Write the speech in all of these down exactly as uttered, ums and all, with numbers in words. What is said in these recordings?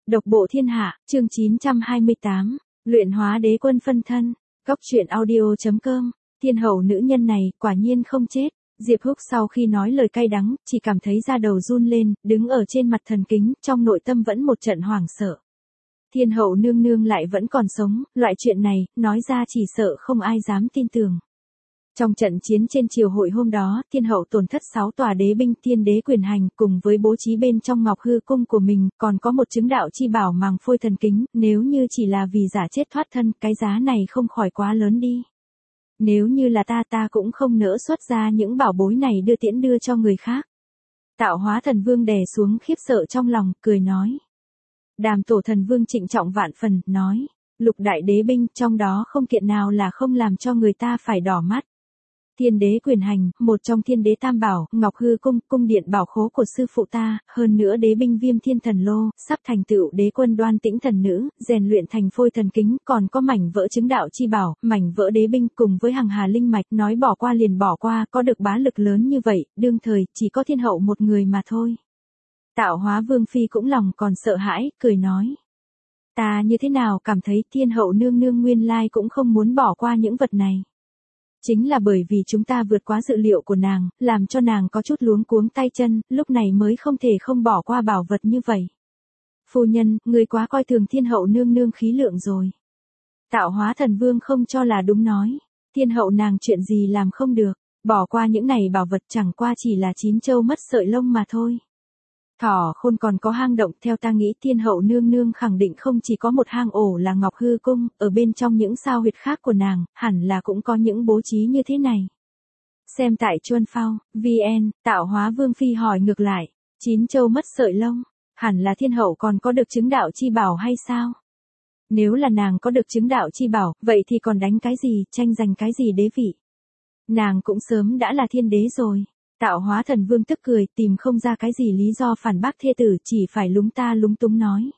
Độc bộ thiên hạ, chương chín trăm hai mươi tám, luyện hóa đế quân phân thân, góc truyện audio.com, thiên hậu nữ nhân này, quả nhiên không chết. Diệp Húc sau khi nói lời cay đắng, chỉ cảm thấy da đầu run lên, đứng ở trên mặt thần kính, trong nội tâm vẫn một trận hoảng sợ. Thiên hậu nương nương lại vẫn còn sống, loại chuyện này, nói ra chỉ sợ không ai dám tin tưởng. Trong trận chiến trên triều hội hôm đó, thiên hậu tổn thất sáu tòa đế binh thiên đế quyền hành cùng với bố trí bên trong ngọc hư cung của mình, còn có một chứng đạo chi bảo màng phôi thần kính, nếu như chỉ là vì giả chết thoát thân, cái giá này không khỏi quá lớn đi. Nếu như là ta ta cũng không nỡ xuất ra những bảo bối này đưa tiễn đưa cho người khác. Tạo hóa thần vương đè xuống khiếp sợ trong lòng, cười nói. Đàm tổ thần vương trịnh trọng vạn phần, nói, lục đại đế binh, trong đó không kiện nào là không làm cho người ta phải đỏ mắt. Thiên đế quyền hành, một trong thiên đế tam bảo, ngọc hư cung, cung điện bảo khố của sư phụ ta, hơn nữa đế binh viêm thiên thần lô, sắp thành tựu đế quân đoan tĩnh thần nữ, rèn luyện thành phôi thần kính, còn có mảnh vỡ chứng đạo chi bảo, mảnh vỡ đế binh cùng với hằng hà linh mạch, nói bỏ qua liền bỏ qua, có được bá lực lớn như vậy, đương thời, chỉ có thiên hậu một người mà thôi. Tạo hóa vương phi cũng lòng còn sợ hãi, cười nói. Ta như thế nào cảm thấy thiên hậu nương nương nguyên lai cũng không muốn bỏ qua những vật này. Chính là bởi vì chúng ta vượt quá dự liệu của nàng, làm cho nàng có chút luống cuống tay chân, lúc này mới không thể không bỏ qua bảo vật như vậy. Phu nhân, người quá coi thường thiên hậu nương nương khí lượng rồi. Tạo hóa thần vương không cho là đúng nói. Thiên hậu nàng chuyện gì làm không được, bỏ qua những này bảo vật chẳng qua chỉ là chín châu mất sợi lông mà thôi. Thỏ khôn còn có hang động, theo ta nghĩ thiên hậu nương nương khẳng định không chỉ có một hang ổ là ngọc hư cung, ở bên trong những sao huyệt khác của nàng, hẳn là cũng có những bố trí như thế này. Xem tại Chuân Phao, vê en, tạo hóa vương phi hỏi ngược lại, chín châu mất sợi lông, hẳn là thiên hậu còn có được chứng đạo chi bảo hay sao? Nếu là nàng có được chứng đạo chi bảo, vậy thì còn đánh cái gì, tranh giành cái gì đế vị? Nàng cũng sớm đã là thiên đế rồi. Tạo hóa thần vương tức cười, tìm không ra cái gì lý do phản bác thê tử, chỉ phải lúng ta lúng túng nói.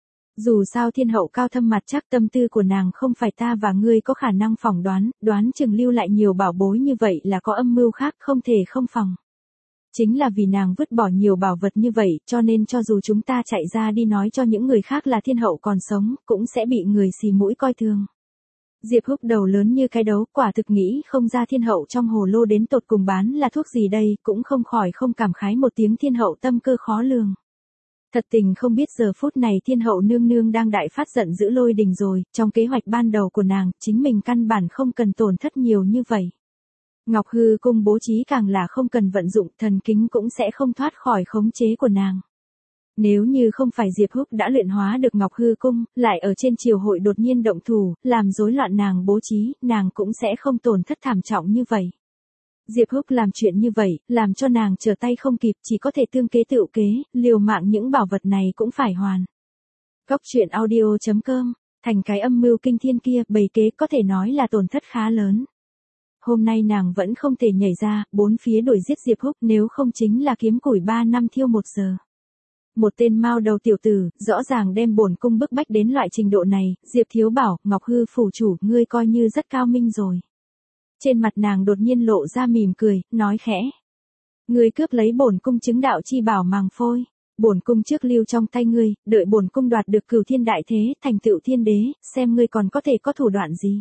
Dù sao thiên hậu cao thâm mặt chắc, tâm tư của nàng không phải ta và ngươi có khả năng phỏng đoán, đoán chừng lưu lại nhiều bảo bối như vậy là có âm mưu khác, không thể không phòng. Chính là vì nàng vứt bỏ nhiều bảo vật như vậy, cho nên cho dù chúng ta chạy ra đi nói cho những người khác là thiên hậu còn sống, cũng sẽ bị người xì mũi coi thường. Diệp Húc đầu lớn như cái đấu, quả thực nghĩ không ra thiên hậu trong hồ lô đến tột cùng bán là thuốc gì đây, cũng không khỏi không cảm khái một tiếng thiên hậu tâm cơ khó lường. Thật tình không biết giờ phút này thiên hậu nương nương đang đại phát giận dữ lôi đình rồi, trong kế hoạch ban đầu của nàng, chính mình căn bản không cần tổn thất nhiều như vậy. Ngọc hư cung bố trí càng là không cần vận dụng, thần kính cũng sẽ không thoát khỏi khống chế của nàng. Nếu như không phải Diệp Húc đã luyện hóa được Ngọc Hư Cung, lại ở trên triều hội đột nhiên động thủ, làm rối loạn nàng bố trí, nàng cũng sẽ không tổn thất thảm trọng như vậy. Diệp Húc làm chuyện như vậy, làm cho nàng trở tay không kịp, chỉ có thể tương kế tựu kế, liều mạng những bảo vật này cũng phải hoàn. Góc truyện audio.com, thành cái âm mưu kinh thiên kia, bày kế có thể nói là tổn thất khá lớn. Hôm nay nàng vẫn không thể nhảy ra, bốn phía đuổi giết Diệp Húc, nếu không chính là kiếm củi ba năm thiêu một giờ. Một tên mao đầu tiểu tử, rõ ràng đem bổn cung bức bách đến loại trình độ này, Diệp Thiếu bảo, Ngọc Hư phủ chủ, ngươi coi như rất cao minh rồi. Trên mặt nàng đột nhiên lộ ra mỉm cười, nói khẽ. Ngươi cướp lấy bổn cung chứng đạo chi bảo màng phôi, bổn cung trước lưu trong tay ngươi, đợi bổn cung đoạt được cửu thiên đại thế, thành tựu thiên đế, xem ngươi còn có thể có thủ đoạn gì.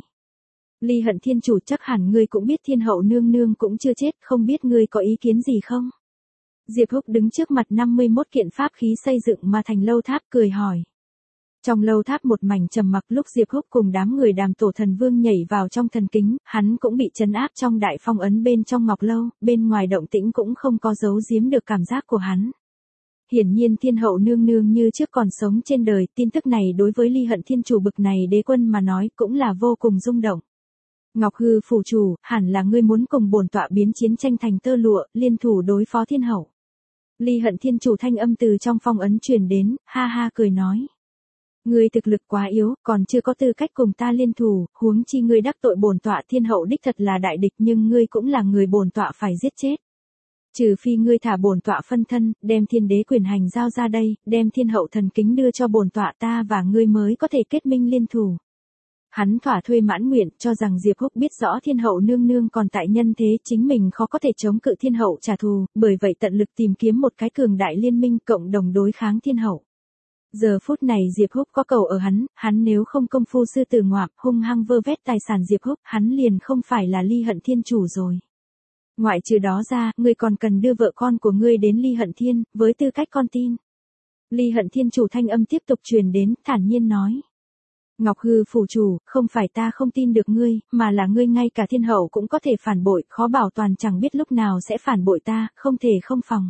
Ly Hận thiên chủ, chắc hẳn ngươi cũng biết thiên hậu nương nương cũng chưa chết, không biết ngươi có ý kiến gì không? Diệp Húc đứng trước mặt năm mươi mốt kiện pháp khí xây dựng mà thành lâu tháp, cười hỏi. Trong lâu tháp một mảnh trầm mặc, lúc Diệp Húc cùng đám người Đàm tổ thần vương nhảy vào trong thần kính, hắn cũng bị trấn áp trong đại phong ấn bên trong ngọc lâu, bên ngoài động tĩnh cũng không có giấu giếm được cảm giác của hắn. Hiển nhiên thiên hậu nương nương như trước còn sống trên đời, tin tức này đối với Ly Hận thiên chủ bực này đế quân mà nói cũng là vô cùng rung động. Ngọc Hư phủ chủ, hẳn là ngươi muốn cùng bổn tọa biến chiến tranh thành tơ lụa, liên thủ đối phó thiên hậu. Ly Hận thiên chủ thanh âm từ trong phong ấn truyền đến, ha ha cười nói. Ngươi thực lực quá yếu, còn chưa có tư cách cùng ta liên thủ, huống chi ngươi đắc tội bổn tọa thiên hậu đích thật là đại địch, nhưng ngươi cũng là người bổn tọa phải giết chết. Trừ phi ngươi thả bổn tọa phân thân, đem thiên đế quyền hành giao ra đây, đem thiên hậu thần kính đưa cho bổn tọa, ta và ngươi mới có thể kết minh liên thủ. Hắn thỏa thuê mãn nguyện, cho rằng Diệp Húc biết rõ thiên hậu nương nương còn tại nhân thế, chính mình khó có thể chống cự thiên hậu trả thù, bởi vậy tận lực tìm kiếm một cái cường đại liên minh cộng đồng đối kháng thiên hậu. Giờ phút này Diệp Húc có cầu ở hắn, hắn nếu không công phu sư tử ngoạm, hung hăng vơ vét tài sản Diệp Húc, hắn liền không phải là Ly Hận Thiên chủ rồi. Ngoại trừ đó ra, ngươi còn cần đưa vợ con của ngươi đến Ly Hận Thiên, với tư cách con tin. Ly Hận Thiên chủ thanh âm tiếp tục truyền đến, thản nhiên nói. Ngọc Hư phủ chủ, không phải ta không tin được ngươi, mà là ngươi ngay cả thiên hậu cũng có thể phản bội, khó bảo toàn chẳng biết lúc nào sẽ phản bội ta, không thể không phòng.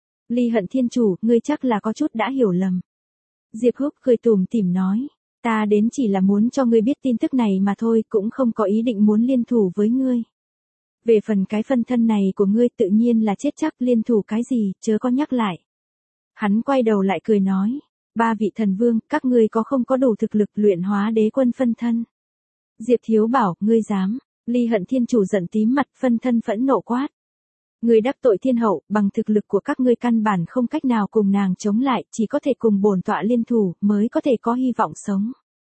Ly Hận Thiên chủ, ngươi chắc là có chút đã hiểu lầm. Diệp Húc cười tủm tỉm nói, ta đến chỉ là muốn cho ngươi biết tin tức này mà thôi, cũng không có ý định muốn liên thủ với ngươi. Về phần cái phân thân này của ngươi tự nhiên là chết chắc, liên thủ cái gì, chớ có nhắc lại. Hắn quay đầu lại cười nói, ba vị thần vương, các ngươi có không có đủ thực lực luyện hóa đế quân phân thân. Diệp Thiếu bảo, ngươi dám. Ly Hận Thiên chủ giận tím mặt, phân thân phẫn nộ quát. Ngươi đắc tội thiên hậu, bằng thực lực của các ngươi căn bản không cách nào cùng nàng chống lại, chỉ có thể cùng bổn tọa liên thủ, mới có thể có hy vọng sống.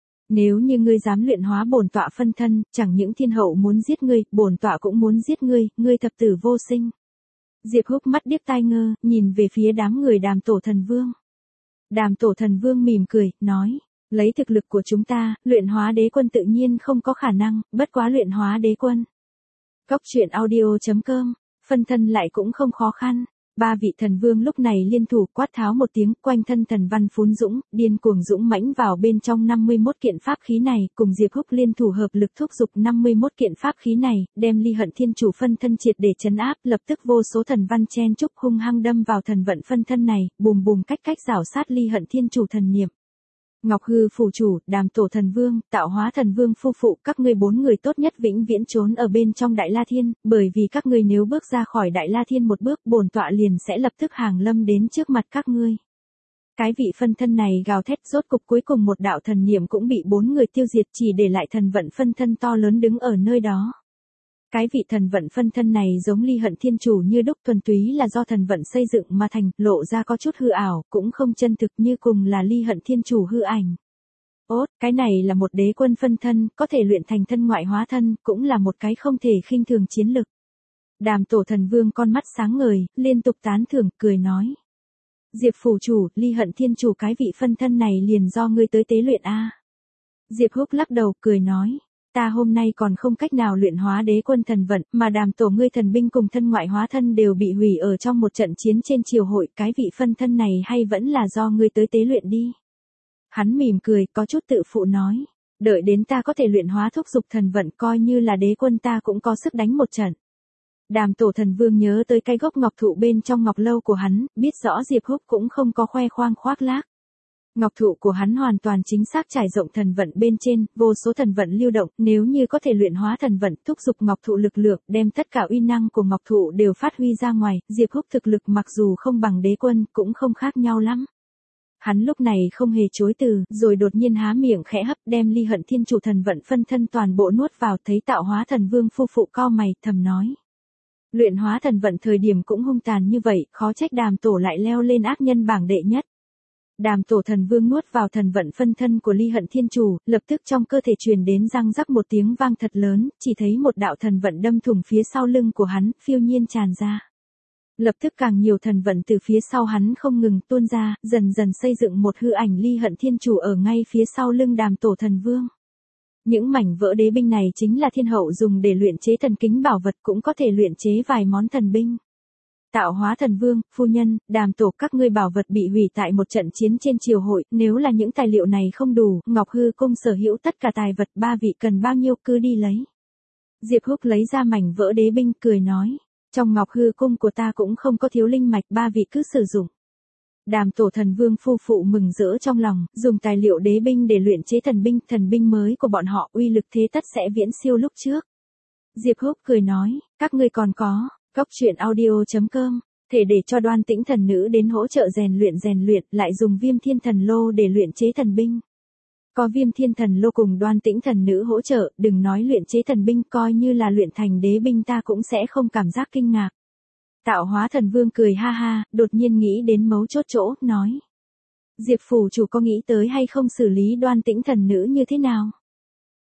Nếu như ngươi dám luyện hóa bổn tọa phân thân, chẳng những thiên hậu muốn giết ngươi, bổn tọa cũng muốn giết ngươi, ngươi thập tử vô sinh. Diệp Húc mắt điếc tai ngơ, nhìn về phía đám người Đàm Tổ Thần Vương. Đàm Tổ Thần Vương mỉm cười, nói, lấy thực lực của chúng ta, luyện hóa đế quân tự nhiên không có khả năng, bất quá luyện hóa đế quân. Cốc truyện audio chấm com, phân thân lại cũng không khó khăn. Ba vị thần vương lúc này liên thủ quát tháo một tiếng, quanh thân thần văn phún dũng, điên cuồng dũng mãnh vào bên trong năm mươi mốt kiện pháp khí này, cùng Diệp Húc liên thủ hợp lực thúc giục năm mươi mốt kiện pháp khí này, đem Ly Hận Thiên chủ phân thân triệt để trấn áp, lập tức vô số thần văn chen chúc hung hăng đâm vào thần vận phân thân này, bùm bùm cách cách rảo sát Ly Hận Thiên chủ thần niệm. Ngọc Hư phủ chủ, Đàm Tổ Thần Vương, Tạo Hóa Thần Vương phu phụ, các ngươi bốn người tốt nhất vĩnh viễn trốn ở bên trong Đại La Thiên, bởi vì các ngươi nếu bước ra khỏi Đại La Thiên một bước, bổn tọa liền sẽ lập tức hàng lâm đến trước mặt các ngươi. Cái vị phân thân này gào thét, rốt cục cuối cùng một đạo thần niệm cũng bị bốn người tiêu diệt, chỉ để lại thần vận phân thân to lớn đứng ở nơi đó. Cái vị thần vận phân thân này giống Ly Hận Thiên chủ như đúc, thuần túy là do thần vận xây dựng mà thành, lộ ra có chút hư ảo, cũng không chân thực, như cùng là Ly Hận Thiên chủ hư ảnh. Ốt, cái này là một đế quân phân thân, có thể luyện thành thân ngoại hóa thân, cũng là một cái không thể khinh thường chiến lực. Đàm Tổ Thần Vương con mắt sáng ngời, liên tục tán thưởng, cười nói. Diệp phủ chủ, Ly Hận Thiên chủ cái vị phân thân này liền do ngươi tới tế luyện a. Diệp Húc lắc đầu, cười nói. Ta hôm nay còn không cách nào luyện hóa đế quân thần vận, mà Đàm tổ ngươi thần binh cùng thân ngoại hóa thân đều bị hủy ở trong một trận chiến trên triều hội, cái vị phân thân này hay vẫn là do ngươi tới tế luyện đi. Hắn mỉm cười, có chút tự phụ nói, đợi đến ta có thể luyện hóa thúc dục thần vận, coi như là đế quân ta cũng có sức đánh một trận. Đàm Tổ Thần Vương nhớ tới cái gốc ngọc thụ bên trong ngọc lâu của hắn, biết rõ Diệp Húc cũng không có khoe khoang khoác lác. Ngọc thụ của hắn hoàn toàn chính xác trải rộng thần vận bên trên, vô số thần vận lưu động, nếu như có thể luyện hóa thần vận, thúc giục ngọc thụ lực lượng, đem tất cả uy năng của ngọc thụ đều phát huy ra ngoài, Diệp Húc thực lực mặc dù không bằng đế quân, cũng không khác nhau lắm. Hắn lúc này không hề chối từ, rồi đột nhiên há miệng khẽ hấp, đem Ly Hận Thiên chủ thần vận phân thân toàn bộ nuốt vào, thấy Tạo Hóa Thần Vương phu phụ cau mày, thầm nói. Luyện hóa thần vận thời điểm cũng hung tàn như vậy, khó trách Đàm tổ lại leo lên ác nhân bảng đệ nhất. Đàm Tổ Thần Vương nuốt vào thần vận phân thân của Ly Hận Thiên chủ, lập tức trong cơ thể truyền đến răng rắc một tiếng vang thật lớn, chỉ thấy một đạo thần vận đâm thủng phía sau lưng của hắn, phiêu nhiên tràn ra. Lập tức càng nhiều thần vận từ phía sau hắn không ngừng tuôn ra, dần dần xây dựng một hư ảnh Ly Hận Thiên chủ ở ngay phía sau lưng Đàm Tổ Thần Vương. Những mảnh vỡ đế binh này chính là thiên hậu dùng để luyện chế thần kính bảo vật, cũng có thể luyện chế vài món thần binh. Tạo Hóa Thần Vương, phu nhân, Đàm tổ các ngươi bảo vật bị hủy tại một trận chiến trên triều hội, nếu là những tài liệu này không đủ, Ngọc Hư cung sở hữu tất cả tài vật, ba vị cần bao nhiêu cứ đi lấy. Diệp Húc lấy ra mảnh vỡ đế binh, cười nói, trong Ngọc Hư cung của ta cũng không có thiếu linh mạch, ba vị cứ sử dụng. Đàm Tổ Thần Vương phu phụ mừng rỡ trong lòng, dùng tài liệu đế binh để luyện chế thần binh, thần binh mới của bọn họ uy lực thế tất sẽ viễn siêu lúc trước. Diệp Húc cười nói, các ngươi còn có. Cốc truyện audio chấm com, thể để cho Đoan Tĩnh thần nữ đến hỗ trợ rèn luyện rèn luyện, lại dùng Viêm Thiên Thần Lô để luyện chế thần binh. Có Viêm Thiên Thần Lô cùng Đoan Tĩnh thần nữ hỗ trợ, đừng nói luyện chế thần binh, coi như là luyện thành đế binh ta cũng sẽ không cảm giác kinh ngạc. Tạo Hóa Thần Vương cười ha ha, đột nhiên nghĩ đến mấu chốt chỗ, nói. Diệp phủ chủ có nghĩ tới hay không xử lý Đoan Tĩnh thần nữ như thế nào?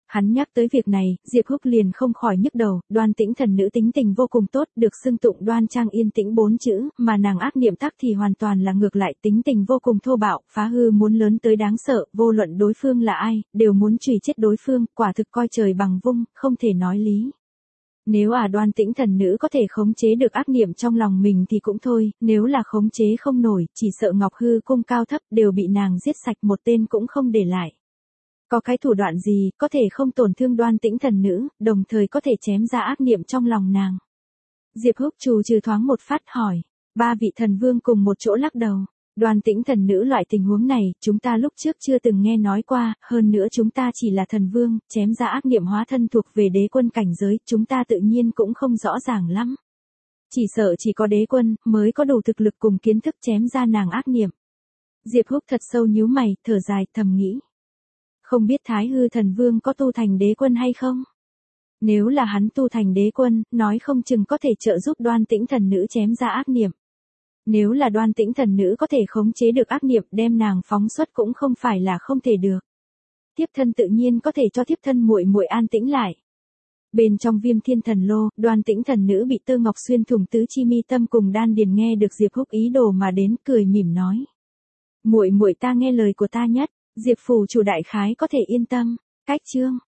Hắn nhắc tới việc này, Diệp Húc liền không khỏi nhức đầu, Đoan Tĩnh Thần nữ tính tình vô cùng tốt, được xưng tụng đoan trang yên tĩnh bốn chữ, mà nàng ác niệm tắc thì hoàn toàn là ngược lại, tính tình vô cùng thô bạo, phá hư muốn lớn tới đáng sợ, vô luận đối phương là ai, đều muốn chùy chết đối phương, quả thực coi trời bằng vung, không thể nói lý. Nếu à Đoan Tĩnh Thần nữ có thể khống chế được ác niệm trong lòng mình thì cũng thôi, nếu là khống chế không nổi, chỉ sợ Ngọc Hư cung cao thấp đều bị nàng giết sạch một tên cũng không để lại. Có cái thủ đoạn gì, có thể không tổn thương Đoan Tĩnh Thần nữ, đồng thời có thể chém ra ác niệm trong lòng nàng. Diệp Húc trù trừ thoáng một phát hỏi, ba vị thần vương cùng một chỗ lắc đầu. Đoan Tĩnh Thần nữ loại tình huống này, chúng ta lúc trước chưa từng nghe nói qua, hơn nữa chúng ta chỉ là thần vương, chém ra ác niệm hóa thân thuộc về đế quân cảnh giới, chúng ta tự nhiên cũng không rõ ràng lắm. Chỉ sợ chỉ có đế quân, mới có đủ thực lực cùng kiến thức chém ra nàng ác niệm. Diệp Húc thật sâu nhíu mày, thở dài, thầm nghĩ. Không biết Thái Hư thần vương có tu thành đế quân hay không? Nếu là hắn tu thành đế quân, nói không chừng có thể trợ giúp Đoan Tĩnh Thần nữ chém ra ác niệm. Nếu là Đoan Tĩnh Thần nữ có thể khống chế được ác niệm đem nàng phóng xuất cũng không phải là không thể được. Thiếp thân tự nhiên có thể cho thiếp thân muội muội an tĩnh lại. Bên trong Viêm Thiên Thần Lô, Đoan Tĩnh Thần nữ bị Tơ Ngọc xuyên thủng tứ chi mi tâm cùng đan điền nghe được Diệp Húc ý đồ mà đến, cười mỉm nói: "Muội muội ta nghe lời của ta nhất, Diệp phủ chủ đại khái có thể yên tâm." Cách chương